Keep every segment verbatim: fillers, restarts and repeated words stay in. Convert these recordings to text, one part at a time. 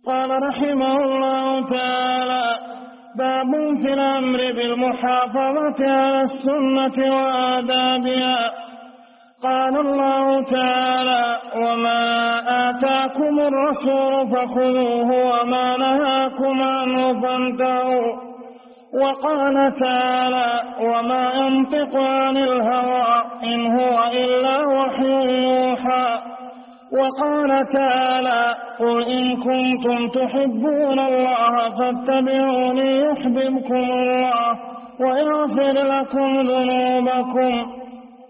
قال رحمه الله تعالى: باب في الأمر بالمحافظة على السنة وآدابها. قال الله تعالى: وما آتاكم الرسول فخذوه وما نهاكم عنه فانتهوا. وقال تعالى: وما ينطق عن الهوى إن هو إلا وحي يوحى. وقال تعالى: قل إن كنتم تحبون الله فاتبعوني يحببكم الله ويغفر لكم ذنوبكم.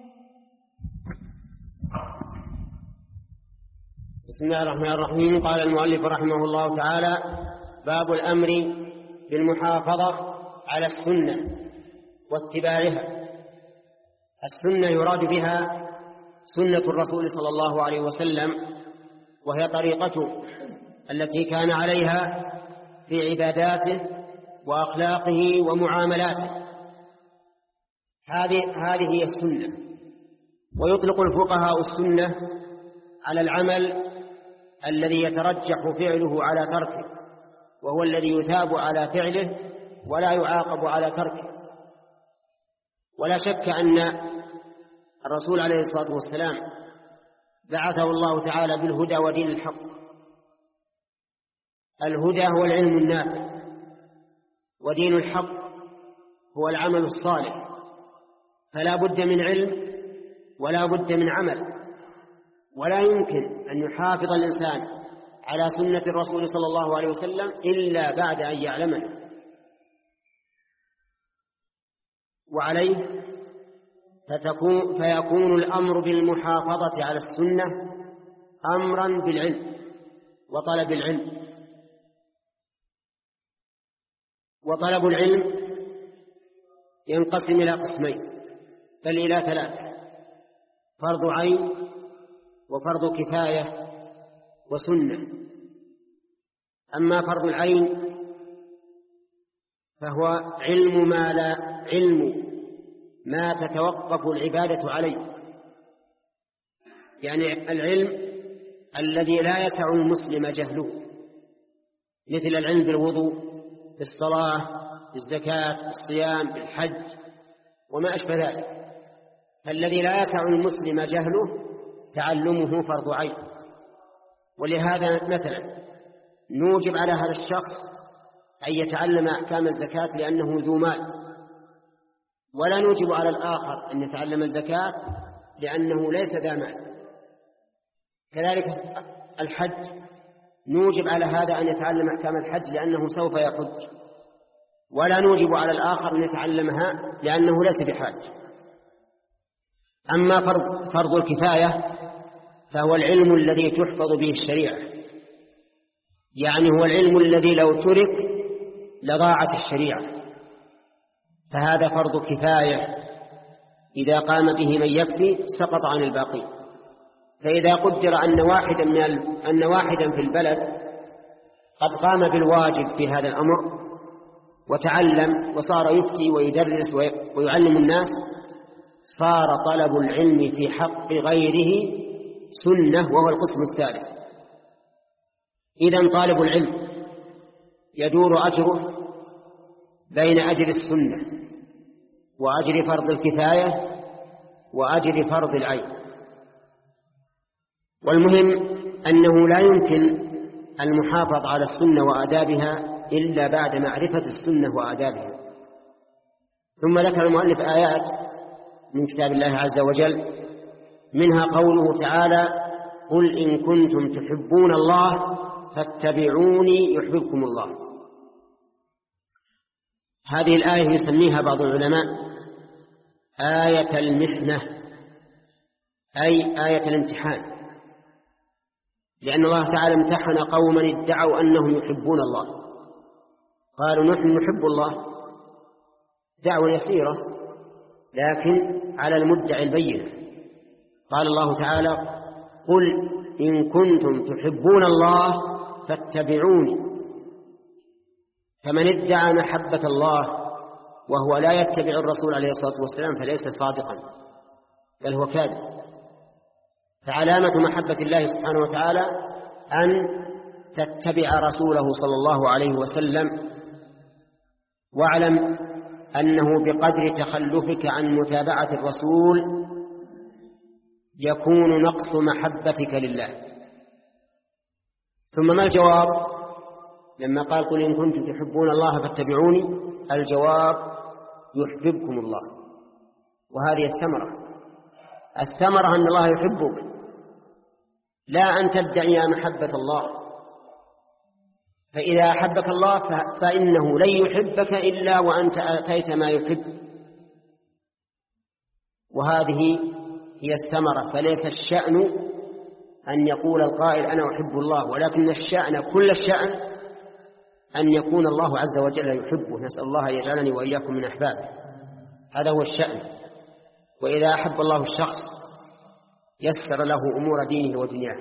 بسم الله الرحمن الرحيم. قال المؤلف رحمه الله تعالى: باب الأمر بالمحافظة على السنة واتباعها. السنة يراد بها سنة الرسول صلى الله عليه وسلم، وهي طريقته التي كان عليها في عباداته وأخلاقه ومعاملاته. هذه هذه هي السنة. ويطلق الفقهاء السنة على العمل الذي يترجح فعله على تركه، وهو الذي يثاب على فعله ولا يعاقب على تركه. ولا شك أن الرسول عليه الصلاة والسلام بعثه الله تعالى بالهدى ودين الحق. الهدى هو العلم النافع، ودين الحق هو العمل الصالح. فلا بد من علم ولا بد من عمل، ولا يمكن أن يحافظ الإنسان على سنة الرسول صلى الله عليه وسلم إلا بعد أن يعلمه. وعليه فتكون فيكون الأمر بالمحافظة على السنة أمرا بالعلم وطلب العلم. وطلب العلم ينقسم إلى قسمين، بل إلى ثلاثة: فرض عين وفرض كفاية وسنة. أما فرض العين فهو علم ما لا علم ما تتوقف العبادة عليه، يعني العلم الذي لا يسع المسلم جهله، مثل العلم بالوضوء، بالصلاة، بالزكاة، بالصيام، بالحج وما أشبه ذلك. فالذي لا يسع المسلم جهله تعلمه فرض عين. ولهذا مثلا نوجب على هذا الشخص أن يتعلم أحكام الزكاة لأنه ذو مال، ولا نوجب على الآخر أن يتعلم الزكاة لأنه ليس ذا مال. كذلك الحج نوجب على هذا أن يتعلم أحكام الحج لأنه سوف يحج، ولا نوجب على الآخر أن يتعلمها لأنه ليس بحاج. أما فرض, فرض الكفاية فهو العلم الذي تحفظ به الشريعة، يعني هو العلم الذي لو ترك لضاعت الشريعة. فهذا فرض كفاية، إذا قام به من يكفي سقط عن الباقي. فإذا قدر أن واحدا, من ال... أن واحدا في البلد قد قام بالواجب في هذا الأمر وتعلم وصار يفتي ويدرس وي... ويعلم الناس، صار طلب العلم في حق غيره سنة، وهو القسم الثالث. إذن طالب العلم يدور أجره بين أجر السنة وأجر فرض الكفاية وأجر فرض العين. والمهم أنه لا يمكن المحافظة على السنة وآدابها إلا بعد معرفة السنة وآدابها. ثم ذكر المؤلف آيات من كتاب الله عز وجل، منها قوله تعالى: قل إن كنتم تحبون الله فاتبعوني يحببكم الله. هذه الآية يسميها بعض العلماء آية المحنة، أي آية الامتحان، لأن الله تعالى امتحن قوما ادعوا أنهم يحبون الله، قالوا نحن نحب الله، دعوة يسيرة لكن على المدعي البينة. قال الله تعالى: قل إن كنتم تحبون الله فاتبعوني. فمن ادعى محبة الله وهو لا يتبع الرسول عليه الصلاة والسلام فليس صادقا، بل هو كاذب. فعلامة محبة الله سبحانه وتعالى أن تتبع رسوله صلى الله عليه وسلم، واعلم أنه بقدر تخلفك عن متابعة الرسول يكون نقص محبتك لله. ثم ما الجواب لما قال قل إن كنتم تحبون الله فاتبعوني؟ الجواب يحببكم الله. وهذه الثمرة، الثمرة أن الله يحبك، لا أن تدعي محبة الله. فإذا أحبك الله فإنه لن يحبك إلا وأنت أتيت ما يحب. وهذه هي الثمرة. فليس الشأن أن يقول القائل أنا أحب الله، ولكن الشأن كل الشأن أن يكون الله عز وجل يحبه. نسأل الله أن يجعلني وإياكم من أحبابه، هذا هو الشأن. وإذا أحب الله الشخص يسر له أمور دينه ودنياه.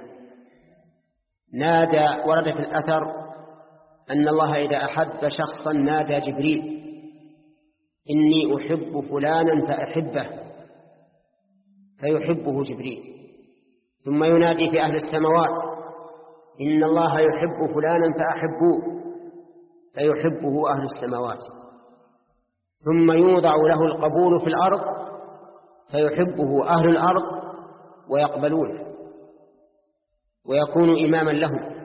نادى ورد في الأثر أن الله إذا أحب شخصا نادى جبريل إني أحب فلانا فأحبه، فيحبه جبريل. ثم ينادي في أهل السماوات إن الله يحب فلانا فأحبوه، فيحبه أهل السماوات. ثم يوضع له القبول في الأرض فيحبه أهل الأرض ويقبلونه ويكون إماما لهم.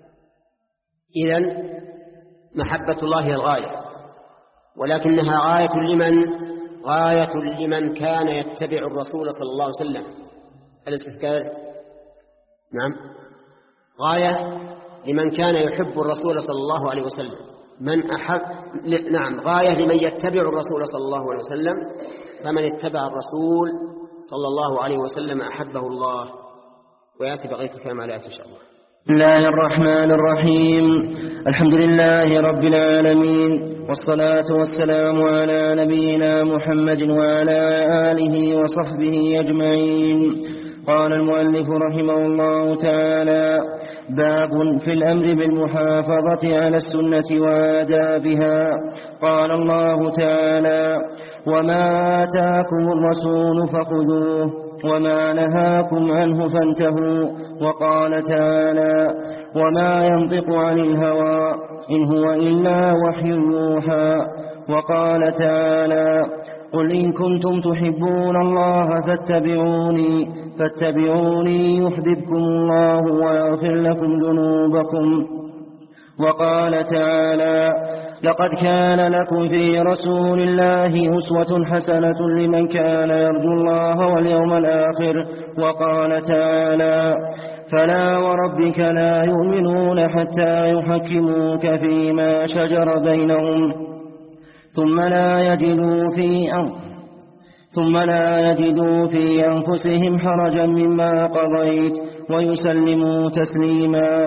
إذن محبة الله هي الغاية، ولكنها غاية لمن؟ غاية لمن كان يتبع الرسول صلى الله عليه وسلم. الاستذكار نعم، غاية لمن كان يحب الرسول صلى الله عليه وسلم. من أحب نعم غاية لمن يتبع الرسول صلى الله عليه وسلم، فمن اتبع الرسول صلى الله عليه وسلم أحبه الله. ويأتي بقية الكلام على آيات إن شاء الله. بسم الله الرحمن الرحيم. الحمد لله رب العالمين، والصلاة والسلام على نبينا محمد وعلى آله وصحبه أجمعين. قال المؤلف رحمه الله تعالى: باب في الأمر بالمحافظة على السنة وآدابها. قال الله تعالى: وما آتاكم الرسول فخذوه وما نهاكم عنه فانتهوا. وقال تعالى: وما ينطق عن الهوى إن هو إلا وحي يوحى. وقال تعالى: قل إن كنتم تحبون الله فاتبعوني فاتبعوني يحببكم الله ويغفر لكم ذنوبكم. وقال تعالى: لقد كان لكم في رسول الله أسوة حسنة لمن كان يرجو الله واليوم الآخر. وقال تعالى: فلا وربك لا يؤمنون حتى يحكموك فيما شجر بينهم ثم لا يجدوا في أنفسهم ثم لا يجدوا في أنفسهم حرجا مما قضيت ويسلموا تسليما.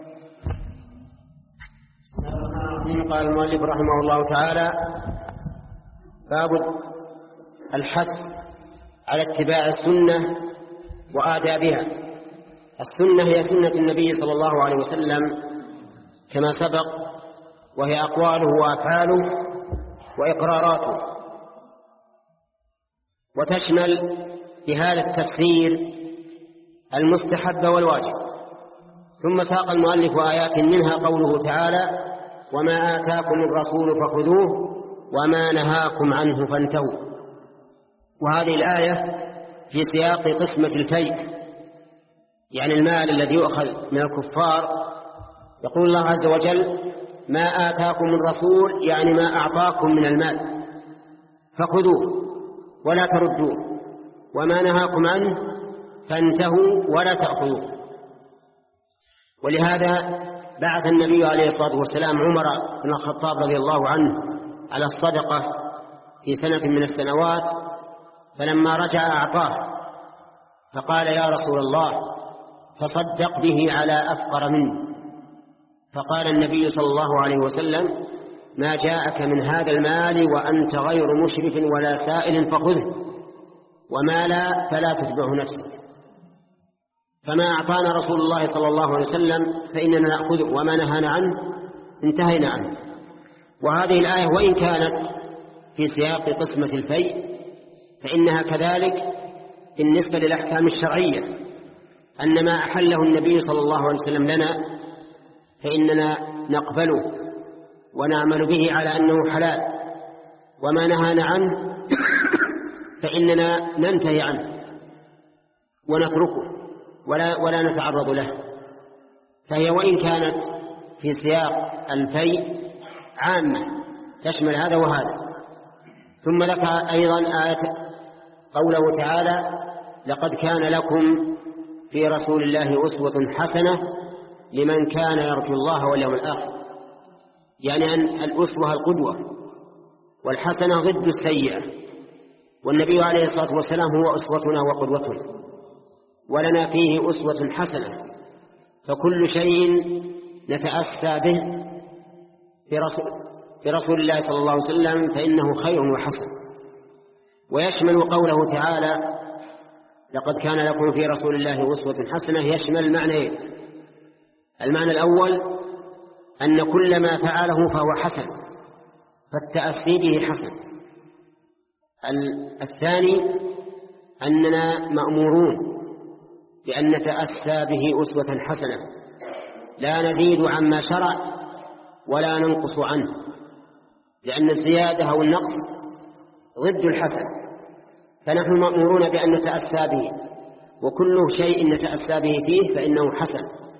قال المؤلف رحمه الله تعالى: باب الحث على اتباع السنة وآدابها. السنة هي سنة النبي صلى الله عليه وسلم كما سبق، وهي أقواله وأفعاله وإقراراته، وتشمل بهذا التفسير المستحب والواجب. ثم ساق المؤلف آيات منها قوله تعالى: وما آتاكم الرسول فخذوه وما نهاكم عنه فانتهوا. وهذه الآية في سياق قسمة الفيء، يعني المال الذي يؤخذ من الكفار. يقول الله عز وجل: ما آتاكم الرسول يعني ما أعطاكم من المال فخذوه ولا تردوه، وما نهاكم عنه فانتهوا ولا تأخذوه. ولهذا بعث النبي عليه الصلاة والسلام عمر بن الخطاب رضي الله عنه على الصدقة في سنة من السنوات، فلما رجع أعطاه فقال: يا رسول الله تصدق به على أفقر مني. فقال النبي صلى الله عليه وسلم: ما جاءك من هذا المال وأنت غير مشرف ولا سائل فخذه، وما لا فلا تتبعه نفسك. فما أعطانا رسول الله صلى الله عليه وسلم فإننا نأخذه، وما نهانا عنه انتهينا عنه. وهذه الآية وإن كانت في سياق قسمة الفيء فإنها كذلك بالنسبة للأحكام الشرعية، أن ما أحله النبي صلى الله عليه وسلم لنا فإننا نقبله ونعمل به على أنه حلال، وما نهانا عنه فإننا ننتهي عنه ونتركه ولا, ولا نتعرض له. فهي وإن كانت في سياق الفيء عامة تشمل هذا وهذا. ثم ذكر أيضا آية قوله تعالى: لقد كان لكم في رسول الله أسوة حسنة لمن كان يرجو الله واليوم الآخر، يعني أن الأسوة القدوة، والحسنة ضد السيئة، والنبي عليه الصلاة والسلام هو أسوتنا وقدوتنا، ولنا فيه أسوة حسنة. فكل شيء نتأسى به في رسول, في رسول الله صلى الله عليه وسلم فإنه خير وحسن. ويشمل قوله تعالى: لقد كان لكم في رسول الله أسوة حسنة، يشمل معنيين: المعنى الأول أن كل ما فعله فهو حسن فالتأسي به حسن. الثاني أننا مأمورون بأن نتأسى به أسوة حسنة، لا نزيد عما شرع ولا ننقص عنه، لأن الزيادة أو النقص ضد الحسن، فنحن مأمورون بأن نتأسى به، وكل شيء نتأسى به فيه فإنه حسن.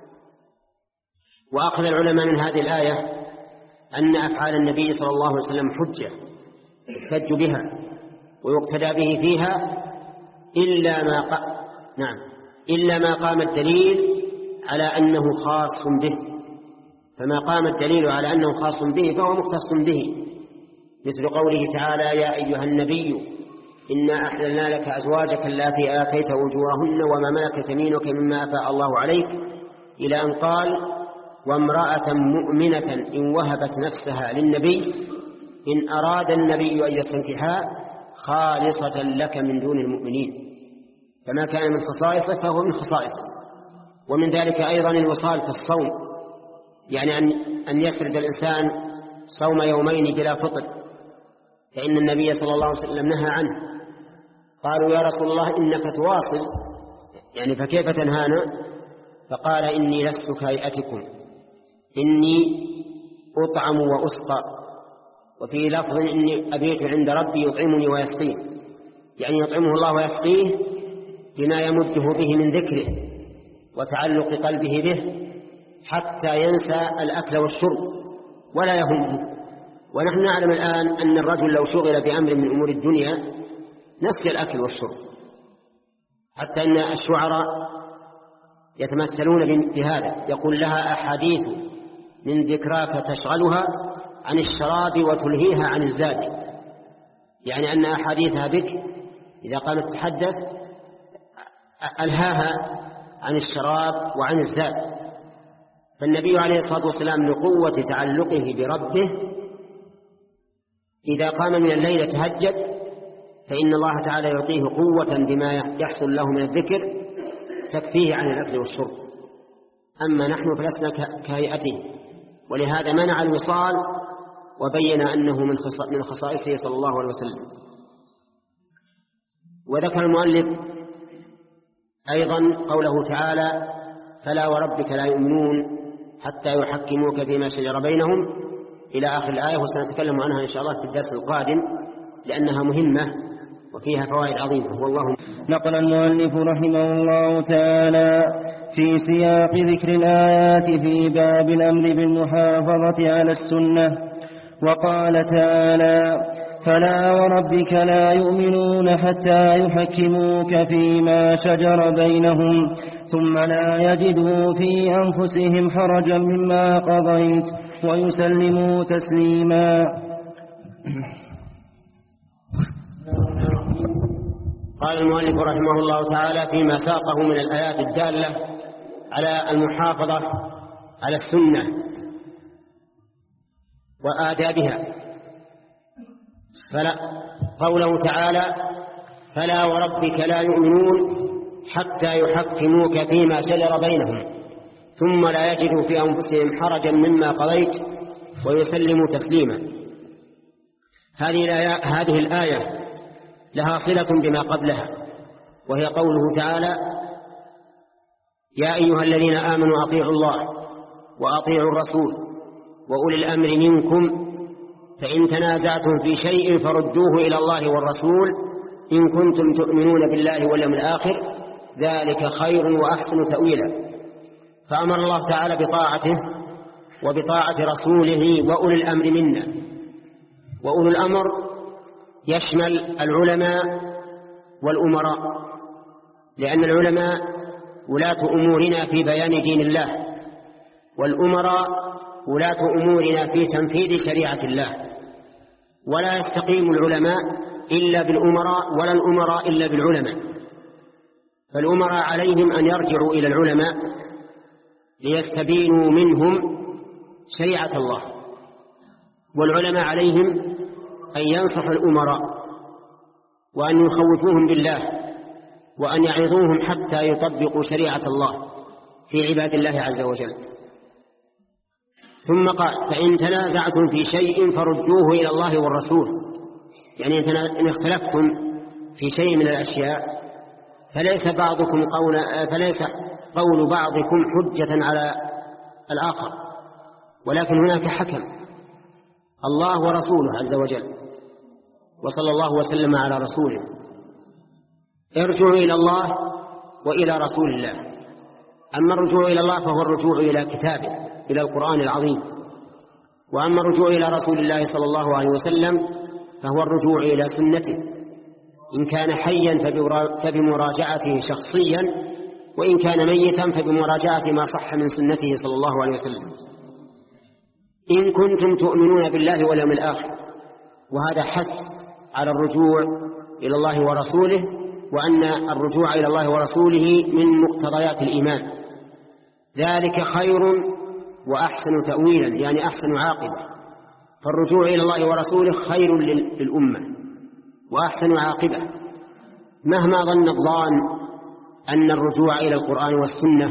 وأخذ العلماء من هذه الآية أن أفعال النبي صلى الله عليه وسلم حجة يحتج بها ويقتدى به فيها إلا ما ق... نعم إلا ما قام الدليل على أنه خاص به، فما قام الدليل على أنه خاص به فهو مختص به، مثل قوله تعالى: يا أيها النبي إنا أحللنا لك أزواجك اللاتي آتيت أجورهن وما ملكت يمينك مما أفاء الله عليك، إلى أن قال: وامرأة مؤمنة إن وهبت نفسها للنبي إن أراد النبي أن يستنكحها خالصة لك من دون المؤمنين. فما كان من خصائصه فهو من خصائصه. ومن ذلك أيضا الوصال في الصوم، يعني أن, أن يسرد الإنسان صوم يومين بلا فطر، فإن النبي صلى الله عليه وسلم نهى عنه. قالوا: يا رسول الله إنك تواصل، يعني فكيف تنهانا؟ فقال: إني لست كهيئتكم، إني أطعم وأسقى، وفي لفظ: إني أبيت عند ربي يطعمني ويسقيه، يعني يطعمه الله ويسقيه بما يمده به من ذكره وتعلق قلبه به حتى ينسى الأكل والشرب ولا يهمه. ونحن نعلم الآن أن الرجل لو شغل بأمر من أمور الدنيا نسي الأكل والشرب، حتى أن الشعراء يتمثلون بهذا، يقول: لها أحاديث من ذكراك تشغلها عن الشراب وتلهيها عن الزاد، يعني أن أحاديثها بك إذا قامت تتحدث ألهاها عن الشراب وعن الزاد. فالنبي عليه الصلاة والسلام لقوة تعلقه بربه إذا قام من الليل تهجد، فإن الله تعالى يعطيه قوة بما يحصل له من الذكر تكفيه عن الأكل والشرب. أما نحن فلسنا كهيئته، ولهذا منع الوصال وبين أنه من خصائصه صلى الله عليه وسلم. وذكر المؤلف أيضا قوله تعالى: فلا وربك لا يؤمنون حتى يحكموك فيما شجر بينهم، إلى آخر الآية، وسنتكلم عنها إن شاء الله في الدرس القادم لأنها مهمة وفيها فوائد عظيمة. والله. نقل المؤلف رحمه الله تعالى في سياق ذكر الآيات في باب الأمر بالمحافظة على السنة، وقال تعالى: فلا وربك لا يؤمنون حتى يحكموك فيما شجر بينهم ثم لا يجدوا في أنفسهم حرجا مما قضيت ويسلموا تسليما. قال المؤلف رحمه الله تعالى فيما ساقه من الآيات الدالة على المحافظة على السنة وآدابها، فلا قوله تعالى: فلا وربك لا يؤمنون حتى يحكموك فيما شجر بينهم ثم لا يجدوا في أنفسهم حرجا مما قضيت ويسلموا تسليما. هذه الآية, هذه الآية لها صلة بما قبلها، وهي قوله تعالى: يا أيها الذين آمنوا أطيعوا الله وأطيعوا الرسول وأولي الأمر منكم فإن تنازعتم في شيء فردوه إلى الله والرسول إن كنتم تؤمنون بالله واليوم الآخر ذلك خير وأحسن تأويلا. فأمر الله تعالى بطاعته وبطاعة رسوله وأولي الأمر منا. وأولي الأمر يشمل العلماء والأمراء، لأن العلماء ولاة أمورنا في بيان دين الله، والأمراء ولاة أمورنا في تنفيذ شريعة الله. ولا يستقيم العلماء إلا بالأمراء ولا الأمراء إلا بالعلماء. فالأمراء عليهم أن يرجعوا إلى العلماء ليستبينوا منهم شريعة الله، والعلماء عليهم أن ينصحوا الأمراء وأن يخوفوهم بالله وأن يعظوهم حتى يطبقوا شريعة الله في عباد الله عز وجل. ثم قال فإن تنازعتم في شيء فردوه إلى الله والرسول، يعني إن اختلفتم في شيء من الأشياء فليس بعضكم قول فليس قول بعضكم حجة على الآخر، ولكن هناك حكم الله ورسوله عز وجل. وصلى الله وسلم على رسوله. ارجعوا إلى الله وإلى رسول الله. أما الرجوع إلى الله فهو الرجوع إلى كتابه، إلى القرآن العظيم. وأما الرجوع إلى رسول الله صلى الله عليه وسلم فهو الرجوع إلى سنته، إن كان حيا فبمراجعته شخصيا، وإن كان ميتا فبمراجعة ما صح من سنته صلى الله عليه وسلم. إن كنتم تؤمنون بالله واليوم الآخر، وهذا حث على الرجوع إلى الله ورسوله، وأن الرجوع إلى الله ورسوله من مقتضيات الإيمان. ذلك خير وأحسن تأويلا، يعني أحسن عاقبة. فالرجوع إلى الله ورسوله خير للأمة وأحسن عاقبة، مهما ظن الظان أن الرجوع إلى القرآن والسنة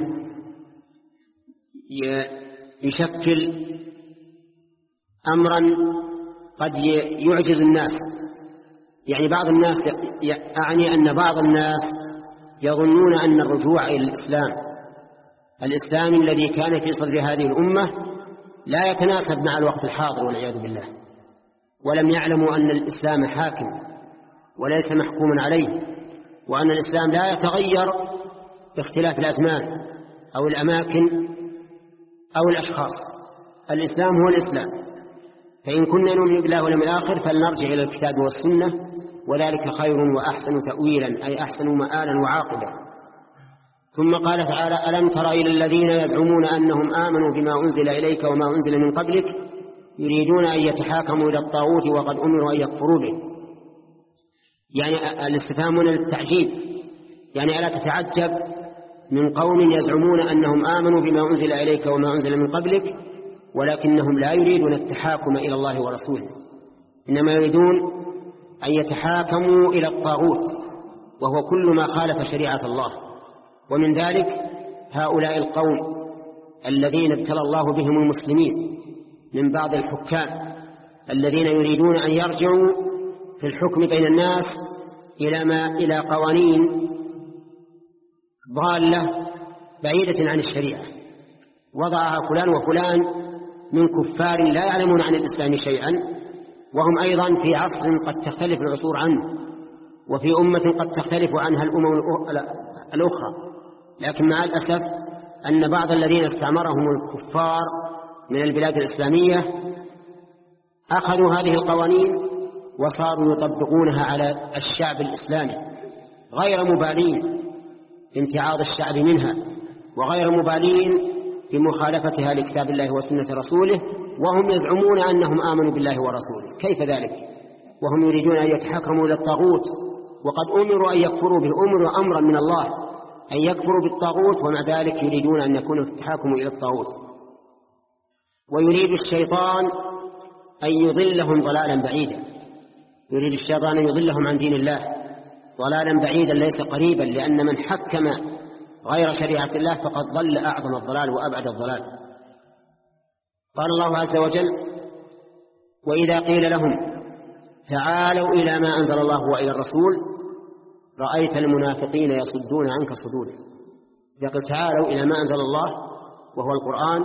يشكل أمرا قد يعجز الناس. يعني بعض الناس أعني أن بعض الناس يظنون أن الرجوع إلى الإسلام الإسلام الذي كان في صدر هذه الأمة لا يتناسب مع الوقت الحاضر والعياذ بالله، ولم يعلموا أن الإسلام حاكم وليس محكوما عليه، وأن الإسلام لا يتغير باختلاف الأزمان أو الأماكن أو الأشخاص. الإسلام هو الإسلام. فإن كنا نؤمن بالله واليوم الآخر فلنرجع إلى الكتاب والسنة، وذلك خير وأحسن تأويلا، أي أحسن مآلا وعاقبة. ثم قال تعالى ألم تر إلى الذين يزعمون أنهم آمنوا بما أنزل إليك وما أنزل من قبلك يريدون أن يتحاكموا إلى الطاغوت وقد أمروا أن يكفروا به. يعني الاستفهام من التعجيب، يعني ألا تتعجب من قوم يزعمون أنهم آمنوا بما أنزل إليك وما أنزل من قبلك ولكنهم لا يريدون التحاكم إلى الله ورسوله، إنما يريدون أن يتحاكموا إلى الطاغوت وهو كل ما خالف شريعة الله. ومن ذلك هؤلاء القوم الذين ابتلى الله بهم المسلمين من بعض الحكام الذين يريدون أن يرجعوا في الحكم بين الناس إلى ما إلى قوانين ضالة بعيدة عن الشريعة، وضعها فلان وفلان من كفار لا يعلمون عن الإسلام شيئا، وهم أيضا في عصر قد تختلف العصور عنه، وفي أمة قد تختلف عنها الأمم الأخرى. لكن مع الأسف أن بعض الذين استعمرهم الكفار من البلاد الإسلامية أخذوا هذه القوانين وصاروا يطبقونها على الشعب الإسلامي غير مبالين بامتعاض الشعب منها، وغير مبالين بمخالفتها لكتاب الله وسنة رسوله، وهم يزعمون أنهم آمنوا بالله ورسوله. كيف ذلك وهم يريدون أن يتحكموا إلى الطاغوت وقد أمروا أن يكفروا به؟ أمروا أمرا من الله أن يكفروا بالطاغوت، ومع ذلك يريدون أن يكون التحاكم إلى الطاغوت. ويريد الشيطان أن يضلهم ضلالا بعيدا، يريد الشيطان أن يضلهم عن دين الله ضلالا بعيدا ليس قريبا، لأن من حكم غير شريعة الله فقد ضل أعظم الضلال وأبعد الضلال. قال الله عز وجل وإذا قيل لهم تعالوا إلى ما أنزل الله وإلى الرسول رأيت المنافقين يصدون عنك صدودا. إذا قلت تعالوا إلى ما أنزل الله وهو القرآن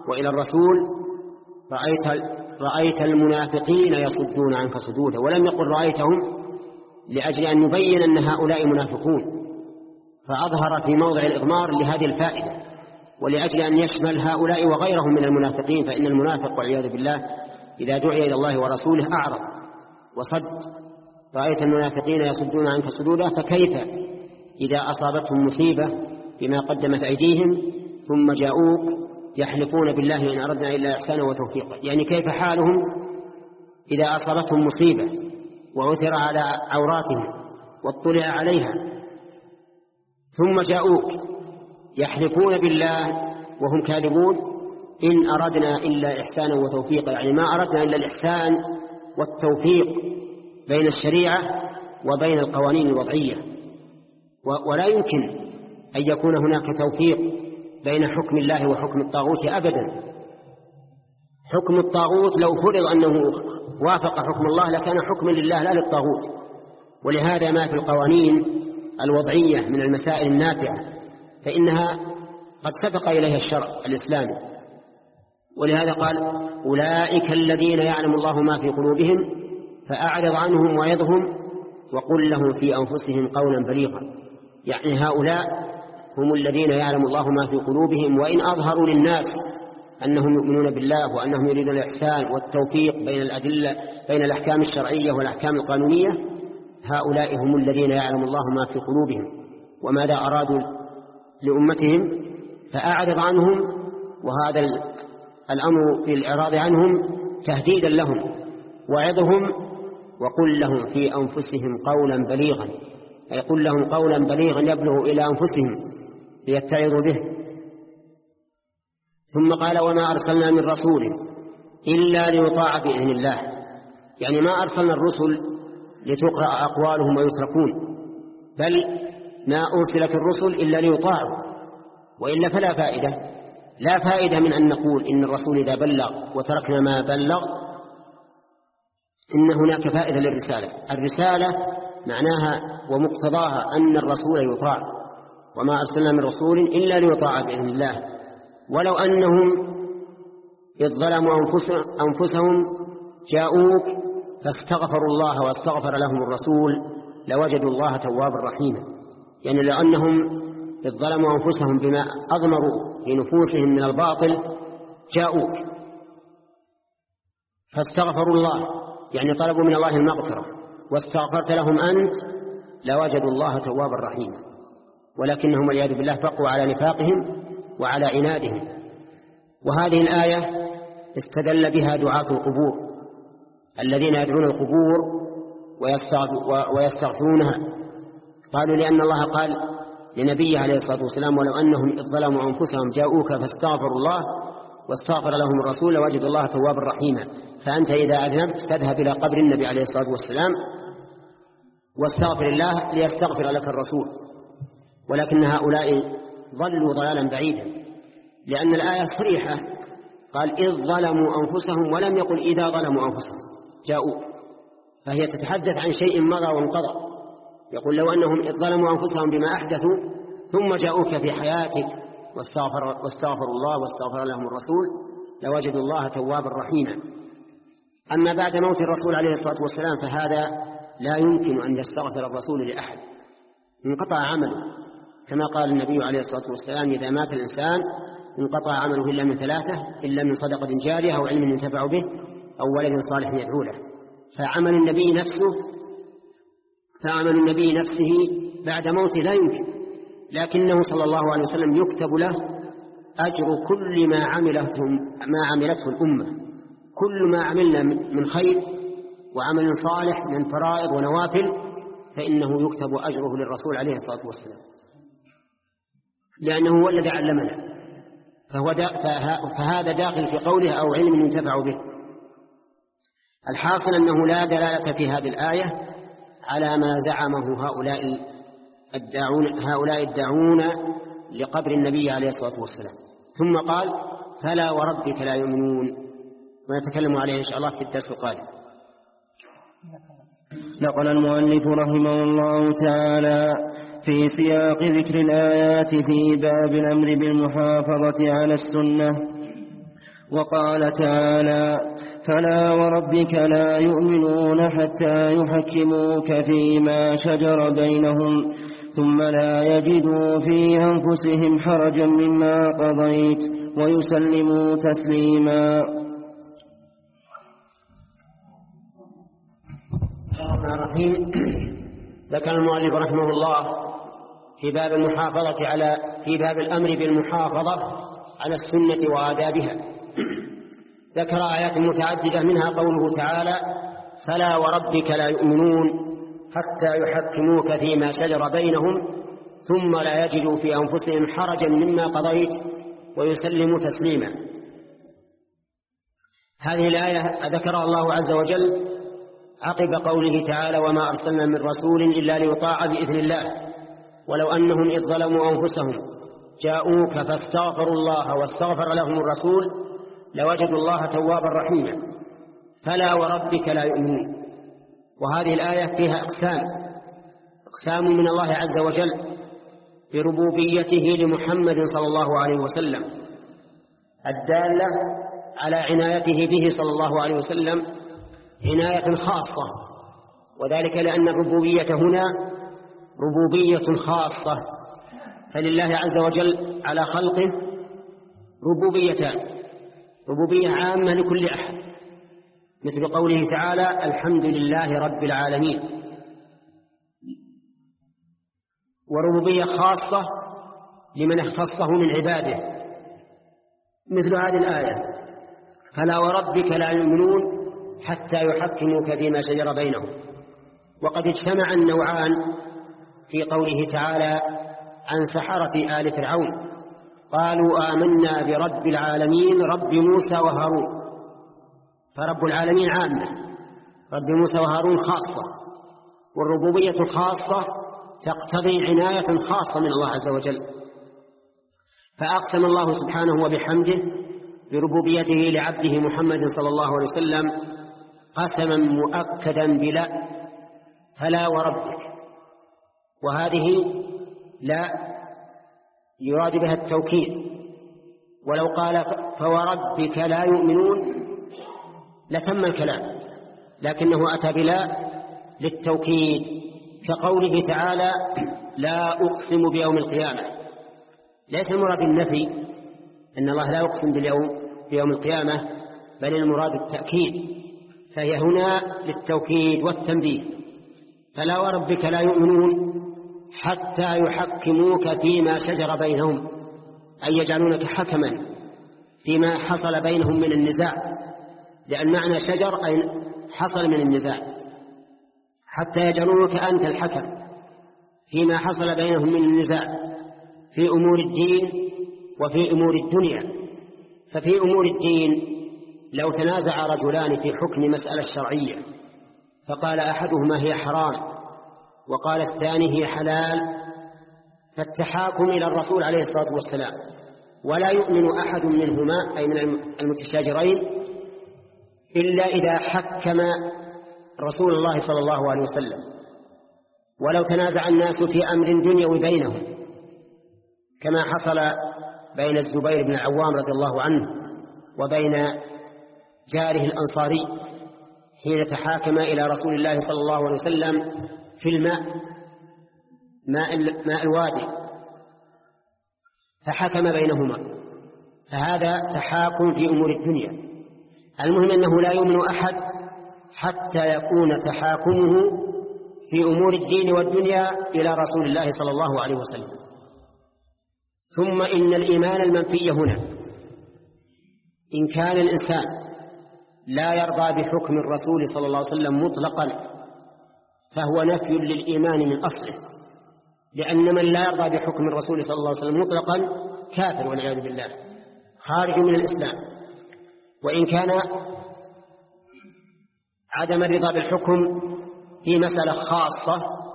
وإلى الرسول رأيت, رأيت المنافقين يصدون عنك صدودا، ولم يقل رأيتهم لأجل أن يبين أن هؤلاء منافقون، فأظهر في موضع الإضمار لهذه الفائدة، ولأجل أن يشمل هؤلاء وغيرهم من المنافقين، فإن المنافق والعياذ بالله إذا دعي إلى الله ورسوله أعرض وصد. رأيت المنافقين يصدون عنك صدودا، فكيف إذا أصابتهم مصيبة بما قدمت أيديهم ثم جاءوك يحلفون بالله إن أردنا إلا إحسانا وتوفيقا؟ يعني كيف حالهم إذا أصابتهم مصيبة وعثر على عوراتهم واطلع عليها ثم جاءوك يحلفون بالله وهم كاذبون إن أردنا إلا إحسانا وتوفيقا، يعني ما أردنا إلا الإحسان والتوفيق بين الشريعة وبين القوانين الوضعية، ولا يمكن أن يكون هناك توفيق بين حكم الله وحكم الطاغوت أبدا. حكم الطاغوت لو فرض أنه وافق حكم الله لكان حكما لله لا للطاغوت، ولهذا ما في القوانين الوضعية من المسائل النافعة فإنها قد سبق إليها الشرع الإسلامي، ولهذا قال أولئك الذين يعلم الله ما في قلوبهم فأعرض عنهم وعظهم وقل لهم في أنفسهم قولا بليغا. يعني هؤلاء هم الذين يعلم الله ما في قلوبهم، وإن أظهروا للناس أنهم يؤمنون بالله وأنهم يريدون الإحسان والتوفيق بين الأدلة بين الأحكام الشرعية والأحكام القانونية، هؤلاء هم الذين يعلم الله ما في قلوبهم وماذا أرادوا لأمتهم فأعرض عنهم. وهذا الأمر في الإعراض عنهم تهديدا لهم، وعظهم وقل لهم في أنفسهم قولا بليغا، أي قل لهم قولا بليغا يبلغ إلى أنفسهم ليتعظوا به. ثم قال وما أرسلنا من رسول إلا ليطاع بإذن الله، يعني ما أرسلنا الرسل لتقرأ أقوالهم ويتركون، بل ما أرسلت الرسل إلا ليطاعوا، وإلا فلا فائدة. لا فائدة من أن نقول إن الرسول إذا بلغ وتركنا ما بلغ إن هناك فائدة للرسالة. الرسالة معناها ومقتضاها أن الرسول يطاع، وما أرسلنا من رسول إلا ليطاع بإذن الله. ولو أنهم إذ ظلموا أنفسهم جاءوك فاستغفروا الله واستغفر لهم الرسول لوجدوا الله توابا رحيما، يعني لأنهم إذ ظلموا أنفسهم بما أضمروا في نفوسهم من الباطل جاءوك فاستغفروا الله، يعني طلبوا من الله المغفرة واستغفرت لهم أنت لوجدوا الله توابا رحيما، ولكنهم والعياذ بالله بقوا على نفاقهم وعلى عنادهم. وهذه الآية استدل بها دعاة القبور الذين يدعون القبور ويستغفرونها، قالوا لأن الله قال لنبيه عليه الصلاة والسلام ولو أنهم إذ ظلموا أنفسهم جاءوك فاستغفروا الله واستغفر لهم الرسول وجدوا الله توابا رحيما. فأنت إذا أذنبت تذهب إلى قبر النبي عليه الصلاة والسلام واستغفر الله ليستغفر لك الرسول، ولكن هؤلاء ضلوا ضلالا بعيدا، لأن الآية صريحة قال إذ ظلموا أنفسهم ولم يقل إذا ظلموا أنفسهم جاءوك، فهي تتحدث عن شيء مضى وانقضى. يقول لو أنهم إذ ظلموا أنفسهم بما أحدثوا ثم جاءوك في حياتك واستغفر, واستغفر الله واستغفر لهم الرسول لوجدوا الله توابا رحيما. أما بعد موت الرسول عليه الصلاة والسلام فهذا لا يمكن أن يستغفر الرسول لأحد، انقطع عمله، كما قال النبي عليه الصلاة والسلام إذا مات الإنسان انقطع عمله إلا من ثلاثة، إلا من صدقة جارية أو علم ينتفع به أو ولد صالح يدعو له. فعمل النبي نفسه فعمل النبي نفسه بعد موته لا يمكن، لكنه صلى الله عليه وسلم يكتب له أجر كل ما عملته ما عملته الأمة، كل ما عملنا من خير وعمل صالح من فرائض ونوافل فإنه يكتب أجره للرسول عليه الصلاة والسلام، لأنه هو الذي علمنا. فهو دا فهذا داخل في قوله أو علم ينتفع به. الحاصل أنه لا دلالة في هذه الآية على ما زعمه هؤلاء الداعون هؤلاء الداعون لقبر النبي عليه الصلاة والسلام. ثم قال فلا وربك لا يؤمنون، ونتكلم عليه إن شاء الله في الدرس القادم. نقل المؤلف رحمه الله تعالى في سياق ذكر الآيات في باب الأمر بالمحافظة على السنة وقال تعالى: فلا وربك لا يؤمنون حتى يحكموك فيما شجر بينهم ثم لا يجدوا في أنفسهم حرجا مما قضيت ويسلموا تسليما. الرحمن الرحيم. ذكر المؤلف رحمه الله في باب المحافظة على في باب الأمر بالمحافظة على السنة وآدابها ذكر آيات متعددة منها قوله تعالى: فلا وربك لا يؤمنون حتى يحكموك فيما شجر بينهم ثم لا يجدوا في أنفسهم حرجا مما قضيت ويسلموا تسليما. هذه الآية ذكرها الله عز وجل عقب قوله تعالى: وما أرسلنا من رسول إلا ليطاع بإذن الله ولو أنهم إذ ظلموا أنفسهم جاءوك فاستغفروا الله واستغفر لهم الرسول لوجدوا الله توابا رحيما. فلا وربك لا يؤمنون. وهذه الآية فيها أقسام أقسام من الله عز وجل بربوبيته لمحمد صلى الله عليه وسلم الدالة على عنايته به صلى الله عليه وسلم عناية خاصة، وذلك لأن الربوبية هنا ربوبية خاصة، فلله عز وجل على خلقه ربوبيتان: ربوبية عامة لكل أحد مثل قوله تعالى: الحمد لله رب العالمين، وربوبية خاصة لمن اختصه من عباده مثل هذه الآية: فلا وربك لا يؤمنون حتى يحكموك فيما شجر بينهم. وقد اجتمع النوعان في قوله تعالى عن سحرة آل فرعون: قالوا آمنا برب العالمين رب موسى وهارون. فرب العالمين عامة، رب موسى وهارون خاصة، والربوبية الخاصة تقتضي عناية خاصة من الله عز وجل. فأقسم الله سبحانه وبحمده بربوبيته لعبده محمد صلى الله عليه وسلم قسما مؤكدا بلا، فلا وربك، وهذه لا يراد بها التوكيد، ولو قال فوربك لا يؤمنون لتم الكلام، لكنه أتى بلا للتوكيد كقوله تعالى: لا أقسم بيوم القيامة. ليس المراد النفي أن الله لا يقسم باليوم بيوم القيامة، بل المراد التأكيد، فهي هنا للتوكيد والتنبيه. فلا وربك لا يؤمنون حتى يحكموك فيما شجر بينهم، أي يجعلونك حكما فيما حصل بينهم من النزاع، لأن معنى شجر أي حصل من النزاع، حتى يجعلونك أنت الحكم فيما حصل بينهم من النزاع في أمور الدين وفي أمور الدنيا. ففي أمور الدين لو تنازع رجلان في حكم مسألة شرعية فقال أحدهما هي حرام وقال الثاني هي حلال، فالتحاكم إلى الرسول عليه الصلاة والسلام، ولا يؤمن أحد منهما أي من المتشاجرين إلا إذا حكم رسول الله صلى الله عليه وسلم. ولو تنازع الناس في أمر دنيوي بينهم كما حصل بين الزبير بن العوام رضي الله عنه وبين جاره الأنصاري حين تحاكم إلى رسول الله صلى الله عليه وسلم في الماء ماء, ماء الوادي فحكم بينهما، فهذا تحاكم في أمور الدنيا. المهم أنه لا يؤمن أحد حتى يكون تحاكمه في أمور الدين والدنيا إلى رسول الله صلى الله عليه وسلم. ثم إن الإيمان المنفي هنا إن كان الإنسان لا يرضى بحكم الرسول صلى الله عليه وسلم مطلقا فهو نفي للإيمان من أصله، لأن من لا يرضى بحكم الرسول صلى الله عليه وسلم مطلقا كافر والعياذ بالله خارج من الإسلام. وإن كان عدم الرضا بالحكم في مسألة خاصة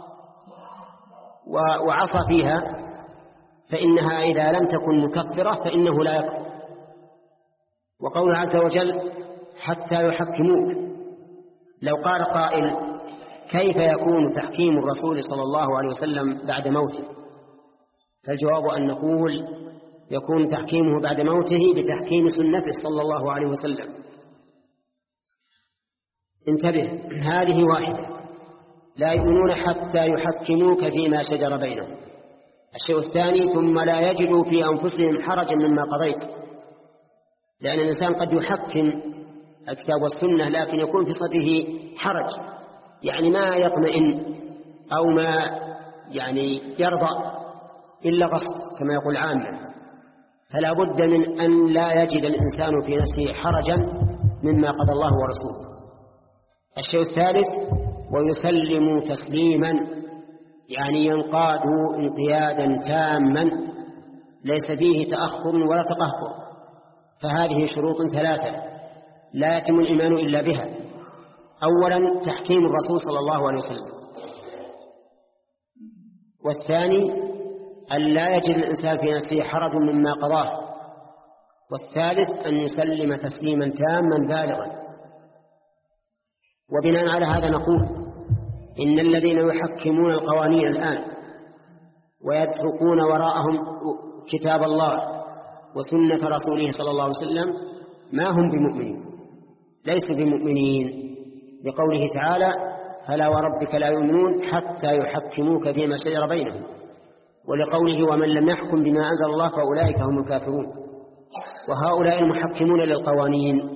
وعصى فيها فإنها إذا لم تكن مكفرة فإنه لا يكفر. وقوله عز وجل حتى يحكموك، لو قال قائل كيف يكون تحكيم الرسول صلى الله عليه وسلم بعد موته؟ فالجواب أن نقول يكون تحكيمه بعد موته بتحكيم سنته صلى الله عليه وسلم. انتبه، هذه واحدة، لا يؤمنون حتى يحكموك فيما شجر بينهم. الشيء الثاني ثم لا يجدوا في أنفسهم حرجا مما قضيت، لأن الإنسان قد يحكم الكتاب والسنة لكن يكون في صدره حرج، يعني ما يطمئن أو ما يعني يرضى إلا غصب كما يقول عامة، فلا بد من أن لا يجد الإنسان في نفسه حرجا مما قضى الله ورسوله. الشيء الثالث ويسلم تسليما، يعني ينقاد انقيادا تاما ليس فيه تأخر ولا تقهقر. فهذه شروط ثلاثة لا يتم الإيمان إلا بها. أولا تحكيم الرسول صلى الله عليه وسلم، والثاني أن لا يجد الإنسان في نفسه حرج مما قضاه، والثالث أن يسلم تسليما تاما بالغا. وبناء على هذا نقول إن الذين يحكمون القوانين الآن ويتركون وراءهم كتاب الله وسنة رسوله صلى الله عليه وسلم ما هم بمؤمنين، ليسوا بمؤمنين، لقوله تعالى فلا وربك لا يؤمنون حتى يحكموك فيما شجر بينهم، ولقوله ومن لم يحكم بما أنزل الله فأولئك هم الكافرون. وهؤلاء المحكمون للقوانين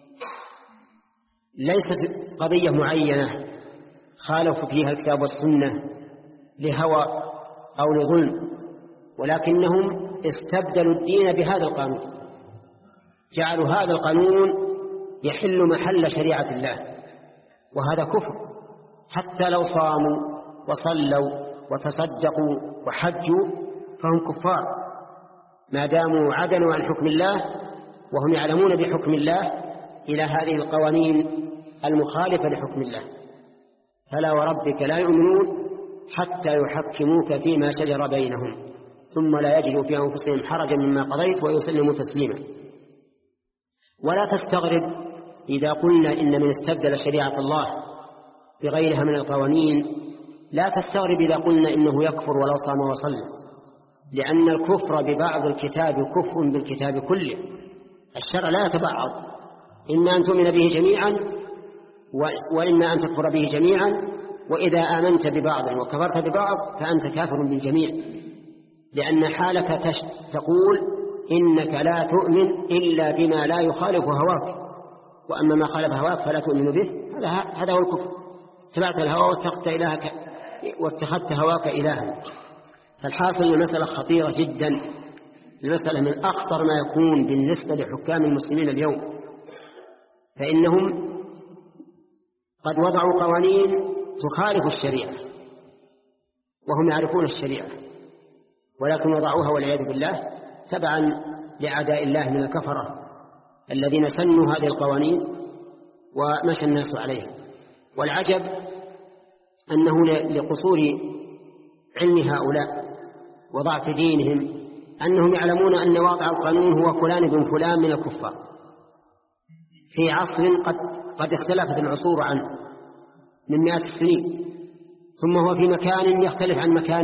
ليست قضية معينة خالفوا فيها الكتاب والسنة لهوى أو لظلم، ولكنهم استبدلوا الدين بهذا القانون، جعلوا هذا القانون يحل محل شريعة الله، وهذا كفر. حتى لو صاموا وصلوا وتصدقوا وحجوا فهم كفار ما داموا عدلوا عن حكم الله وهم يعلمون بحكم الله إلى هذه القوانين المخالفة لحكم الله. فلا وربك لا يؤمنون حتى يحكموك فيما شجر بينهم ثم لا يجدوا في أنفسهم حرجا مما قضيت ويسلموا تسليما. ولا تستغرب إذا قلنا إن من استبدل شريعة الله بغيرها من القوانين، لا تستغرب إذا قلنا إنه يكفر ولو صام وصلى، لأن الكفر ببعض الكتاب كفر بالكتاب كله. الشرع لا يتبعض، إما أن تؤمن به جميعا وإما أن تكفر به جميعا، وإذا آمنت ببعض وكفرت ببعض فأنت كافر بالجميع، لأن حالك تقول إنك لا تؤمن إلا بما لا يخالف هواك، وأما ما خالف هواك فلا تؤمن به. هذا هو الكفر، اتبعت الهوى واتخذت إلهك واتخذت هواك إلها. فالحاصل المسألة خطيرة جدا، المسألة من أخطر ما يكون بالنسبة لحكام المسلمين اليوم، فإنهم قد وضعوا قوانين تخالف الشريعة وهم يعرفون الشريعة، ولكن وضعوها والعياذ بالله تبعا لأعداء الله من الكفرة الذين سنوا هذه القوانين ومشى الناس عليها. والعجب أنه لقصور علم هؤلاء وضعف دينهم أنهم يعلمون أن واضع القانون هو فلان بن فلان من الكفار في عصر قد, قد اختلفت العصور عنه من مئات السنين، ثم هو في مكان يختلف عن مكان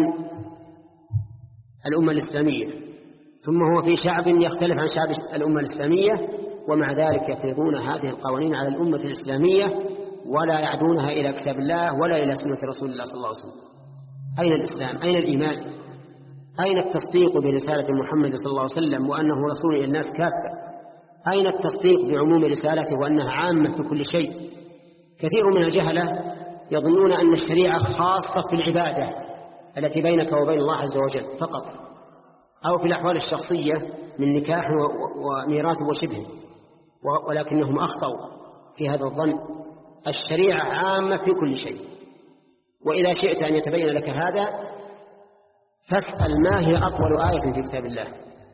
الأمة الإسلامية، ثم هو في شعب يختلف عن شعب الأمة الإسلامية، ومع ذلك يفرضون هذه القوانين على الأمة الإسلامية ولا يعدونها إلى كتاب الله ولا إلى سنة رسول الله صلى الله عليه وسلم. أين الإسلام؟ أين الإيمان؟ أين التصديق برسالة محمد صلى الله عليه وسلم وأنه رسول إلى الناس كافة؟ أين التصديق بعموم رسالته وأنها عامة في كل شيء؟ كثير من الجهلة يظنون أن الشريعة خاصة في العبادة التي بينك وبين الله عز وجل فقط، أو في الأحوال الشخصية من نكاح وميراث وشبه، ولكنهم أخطأوا في هذا الظن. الشريعة عامة في كل شيء، وإذا شئت أن يتبين لك هذا فاسأل ما هي أطول آية في كتاب الله،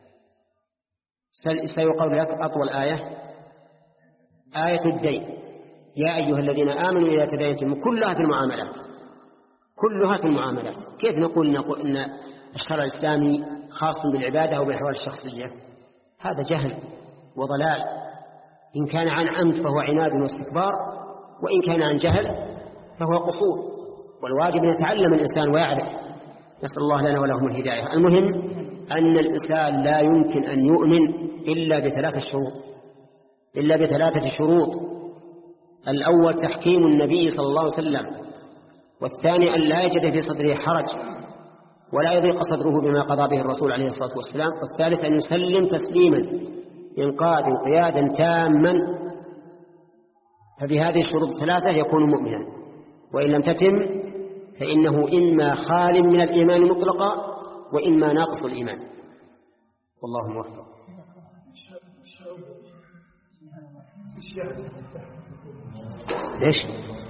سيقول لك أطول آية آية الدين، يا أيها الذين آمنوا إذا تداينتم، كلها في المعاملات، كلها في المعاملات. كيف نقول, نقول إن الشرع الإسلامي خاص بالعبادة أو بالأحوال الشخصية؟ هذا جهل وضلال، إن كان عن عمد فهو عناد واستكبار، وإن كان عن جهل فهو قصور، والواجب أن يتعلم الإنسان ويعرف. نسأل الله لنا ولهم الهداية. المهم أن الإنسان لا يمكن أن يؤمن إلا بثلاثة شروط إلا بثلاثة شروط الأول تحكيم النبي صلى الله عليه وسلم، والثاني أن لا يجد في صدره حرج ولا يضيق صدره بما قضى به الرسول عليه الصلاة والسلام، والثالث أن يسلم تسليما إنقاذ انقيادا تاما. فبهذه الشروط الثلاثة يكون مؤمنا، وإن لم تتم فإنه إما خال من الإيمان مطلقا وإما ناقص الإيمان. والله موفق. ليش؟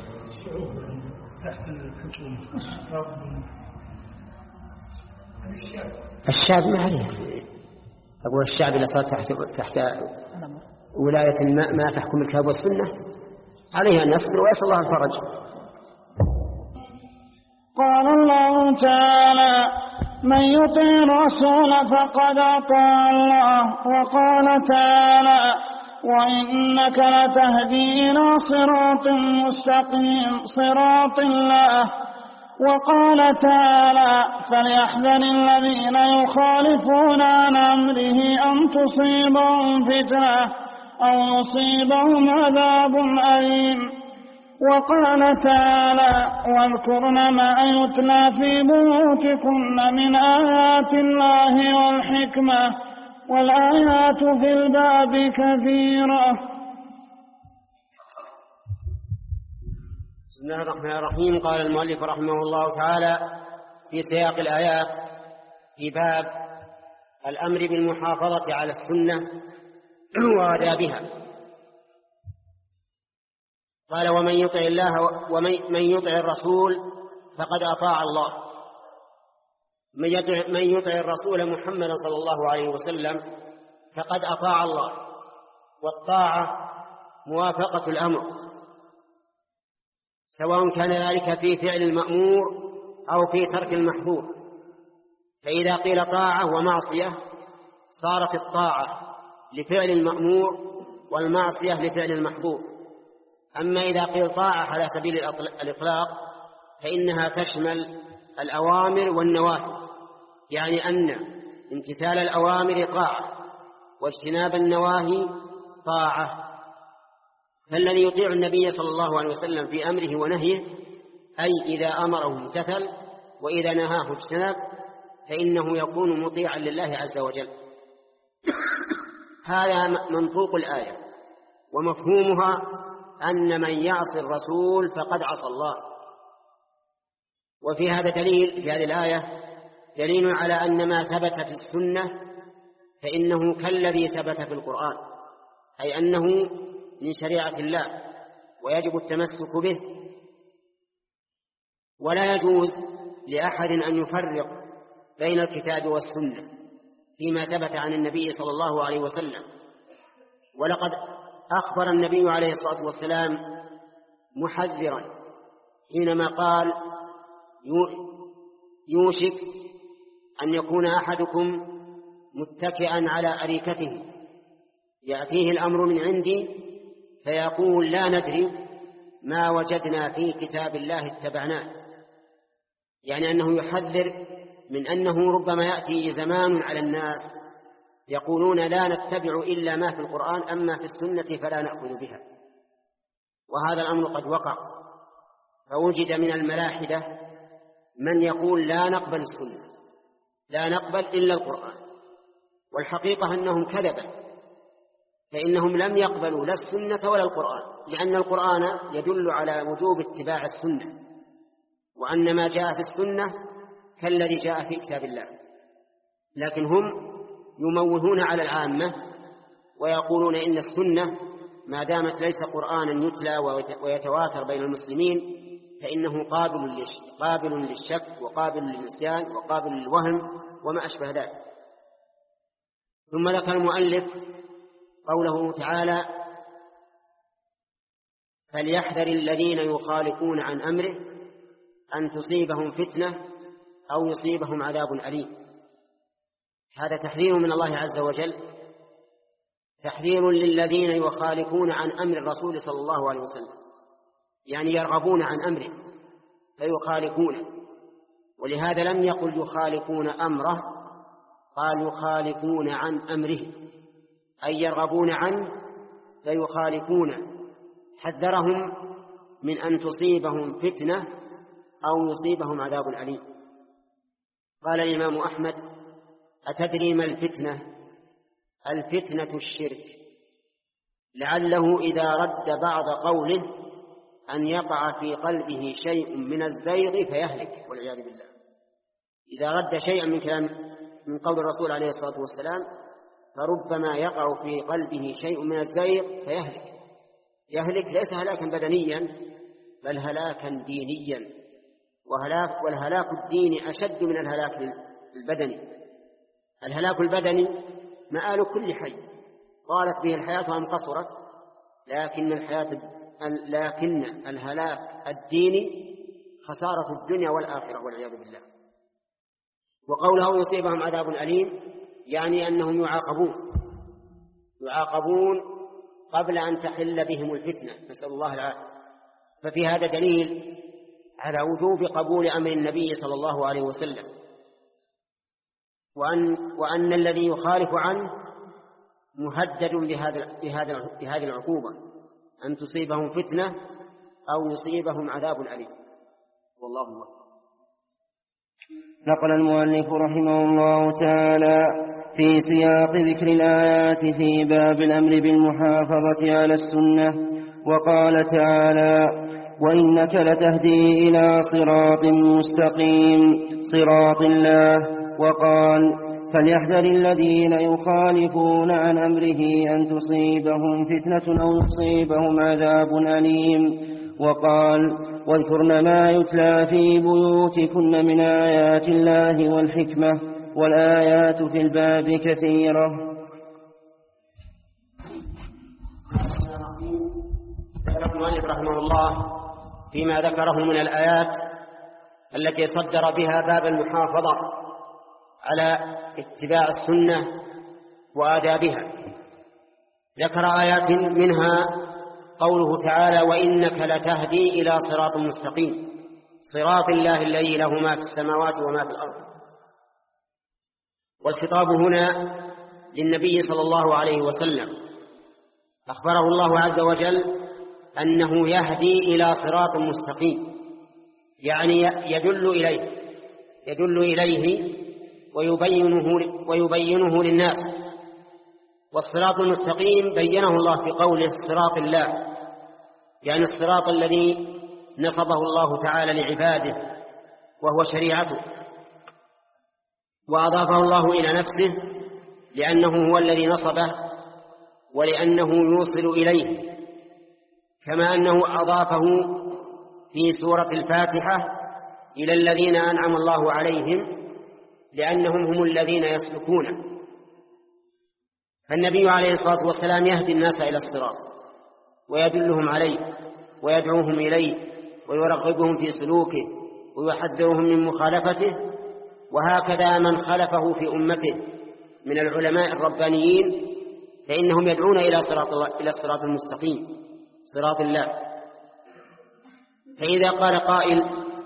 الشعب ما عليه. أقول الشعب إذا صار تحت تحت ولاية ما, ما تحكم الكتاب والسنة عليها أن يصبر ويسأل الله الفرج. قال الله تعالى: من يطع الرسول فقد أطاع الله. وقال تعالى: وإنك لتهدي إلى صراط مستقيم صراط الله. وقال تعالى: فليحذر الذين يخالفون عن أمره أن تصيبهم فتنة أو يصيبهم عذاب أليم. وقال تعالى: واذكرن ما يتلى في بيوتكن من آيات الله والحكمة والآيات في الباب كثيرة. بسم الله الرحمن الرحيم. قال المؤلف رحمه الله تعالى في سياق الآيات في باب الأمر بالمحافظة على السنة وآدابها، قال: ومن يطع الله ومن يطع الرسول فقد أطاع الله. من يطع, من يطع الرسول محمد صلى الله عليه وسلم فقد أطاع الله. والطاعة موافقة الأمر، سواء كان ذلك في فعل المأمور أو في ترك المحظور. فإذا قيل طاعة ومعصية صارت الطاعة لفعل المأمور والمعصية لفعل المحظور. أما إذا قيل طاعة على سبيل الإطلاق فإنها تشمل الأوامر والنواهي، يعني أن امتثال الأوامر طاعة واجتناب النواهي طاعة. فالذي يطيع النبي صلى الله عليه وسلم في أمره ونهيه، أي إذا أمره امتثل وإذا نهاه اجتنب، فإنه يكون مطيعا لله عز وجل. هذا منطوق الآية، ومفهومها أن من يعصي الرسول فقد عصى الله. وفي هذا دليل، في هذه الآية دليل على أن ما ثبت في السنة فإنه كالذي ثبت في القرآن، أي أنه من شريعة الله ويجب التمسك به. ولا يجوز لأحد أن يفرق بين الكتاب والسنة فيما ثبت عن النبي صلى الله عليه وسلم. ولقد أخبر النبي عليه الصلاة والسلام محذرا حينما قال: يوشك أن يكون أحدكم متكئا على أريكته يأتيه الأمر من عندي فيقول: لا ندري ما وجدنا في كتاب الله اتبعناه. يعني أنه يحذر من أنه ربما يأتي زمان على الناس يقولون: لا نتبع إلا ما في القرآن، أما في السنة فلا نأخذ بها. وهذا الأمر قد وقع، فوجد من الملاحدة من يقول: لا نقبل السنة، لا نقبل إلا القرآن. والحقيقة أنهم كذبوا، فإنهم لم يقبلوا لا السنة ولا القرآن، لأن القرآن يدل على وجوب اتباع السنة، وأن ما جاء في السنة كالذي جاء في كتاب الله. لكن هم يموهون على العامة ويقولون إن السنة ما دامت ليس قرآنا يتلى ويتواتر بين المسلمين فإنه قابل قابل للشك وقابل للنسيان وقابل للوهم وما أشبه ذلك. ثم ذكر المؤلف قوله تعالى: فليحذر الذين يخالفون عن أمره أن تصيبهم فتنة أو يصيبهم عذاب أليم. هذا تحذير من الله عز وجل، تحذير للذين يخالفون عن أمر الرسول صلى الله عليه وسلم، يعني يرغبون عن أمره فيخالفونه. ولهذا لم يقل يخالفون أمره، قال يخالفون عن أمره، أي يرغبون عنه فيخالفونه، حذرهم من أن تصيبهم فتنة أو يصيبهم عذاب أليم. قال الإمام أحمد: أتدري ما الفتنة؟ الفتنة الشرك، لعله إذا رد بعض قوله أن يقع في قلبه شيء من الزيغ فيهلك والعياذ بالله. إذا رد شيئا من كلام من قول الرسول عليه الصلاة والسلام فربما يقع في قلبه شيء من الزيغ فيهلك. يهلك ليس هلاكا بدنيا بل هلاكا دينيا، وهلاك والهلاك الديني أشد من الهلاك البدني. الهلاك البدني مآل كل حي، طالت به الحياة أم قصرت، لكن الحياة لكن الهلاك الديني خسارة الدنيا والآخرة والعياذ بالله. وقوله يصيبهم عذاب أليم يعني أنهم يعاقبون يعاقبون قبل أن تحل بهم الفتنة، نسأل الله العافية. ففي هذا دليل على وجوب قبول أمر النبي صلى الله عليه وسلم، وأن, وأن الذي يخالف عنه مهدد بهذه العقوبة، أن تصيبهم فتنة أو يصيبهم عذاب أليم. والله أكبر. نقل المؤلف رحمه الله تعالى في سياق ذكر الآيات في باب الأمر بالمحافظة على السنة، وقال تعالى: وإنك لتهدي إلى صراط مستقيم صراط الله. وقال: فليحذر الذين يخالفون عن أمره أن تصيبهم فتنة أو يصيبهم عذاب أليم. وقال: واذكرن ما يتلى في بيوتكن من آيات الله والحكمة، والآيات في الباب كثيرة. ذكر المؤلف رحمه الله فيما ذكره من الآيات التي صدر بها باب المحافظة على اتباع السنة وآدابها. ذكر آيات منها قوله تعالى: وإنك لتهدي إلى صراط مستقيم صراط الله الذي له ما في السماوات وما في الأرض. والخطاب هنا للنبي صلى الله عليه وسلم، أخبره الله عز وجل أنه يهدي إلى صراط مستقيم، يعني يدل إليه يدل إليه ويبينه, ويبينه للناس. والصراط المستقيم بينه الله في قوله صراط الله، يعني الصراط الذي نصبه الله تعالى لعباده وهو شريعته، وأضافه الله إلى نفسه لأنه هو الذي نصبه ولأنه يوصل إليه، كما أنه أضافه في سورة الفاتحة إلى الذين أنعم الله عليهم لأنهم هم الذين يسلكونه. فالنبي عليه الصلاة والسلام يهدي الناس إلى الصراط ويدلهم عليه ويدعوهم إليه ويرغبهم في سلوكه ويحذرهم من مخالفته. وهكذا من خلفه في أمته من العلماء الربانيين فإنهم يدعون إلى صراط الله، إلى الصراط المستقيم صراط الله. فإذا قال قائل: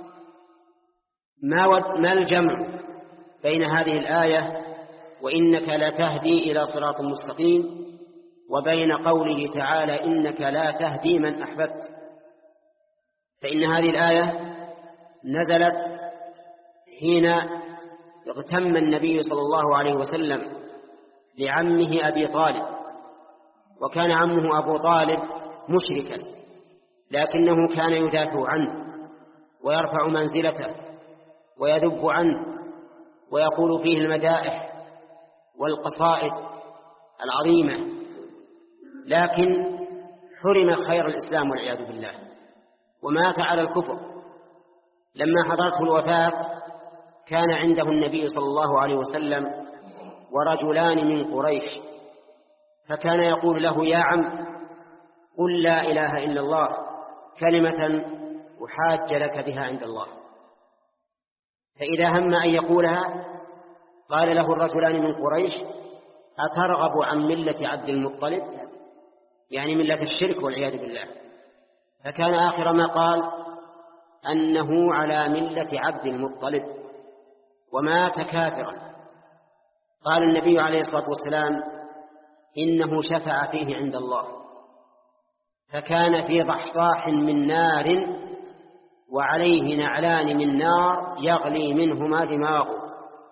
ما الجمع بين هذه الآية وإنك لتهدي إلى صراط مستقيم وبين قوله تعالى: إنك لا تهدي من أحببت؟ فإن هذه الآية نزلت حين اغتم النبي صلى الله عليه وسلم لعمه أبي طالب، وكان عمه أبو طالب مشركا، لكنه كان يدافع عنه ويرفع منزلته ويذب عنه ويقول فيه المدائح والقصائد العظيمة، لكن حرم خير الإسلام والعياذ بالله ومات على الكفر. لما حضرته الوفاة كان عنده النبي صلى الله عليه وسلم ورجلان من قريش، فكان يقول له: يا عم، قل لا إله إلا الله كلمة أحاج لك بها عند الله. فإذا هم أن يقولها قال له الرجلان من قريش: أترغب عن ملة عبد المطلب؟ يعني ملة الشرك والعياذ بالله. فكان آخر ما قال أنه على ملة عبد المطلب ومات كافرا. قال النبي عليه الصلاة والسلام إنه شفع فيه عند الله فكان في ضحضاح من نار وعليه نعلان من نار يغلي منهما دماغه،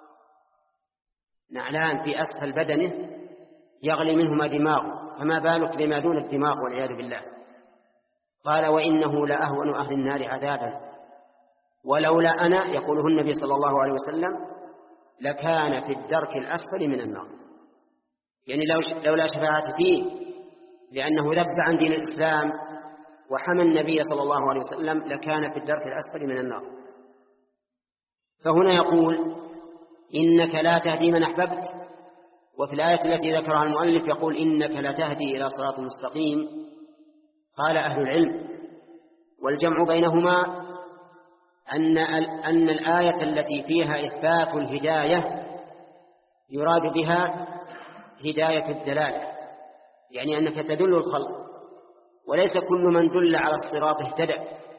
نعلان في أسفل بدنه يغلي منهما دماغه، فما بالك بما دون الدماغ والعياذ بالله. قال وإنه لأهون أهل النار عذابا ولولا أنا، يقوله النبي صلى الله عليه وسلم، لكان في الدرك الأسفل من النار. يعني لولا شفاعتي فيه لأنه ذب عن دين الإسلام وحمى النبي صلى الله عليه وسلم لكان في الدرك الأسفل من النار. فهنا يقول إنك لا تهدي من أحببت، وفي الآية التي ذكرها المؤلف يقول إنك لا تهدي إلى صراط مستقيم. قال أهل العلم والجمع بينهما أن أن الآية التي فيها إثبات الهداية يراد بها هداية الدلالة، يعني أنك تدل الخلق، وليس كل من دل على الصراط اهتدى،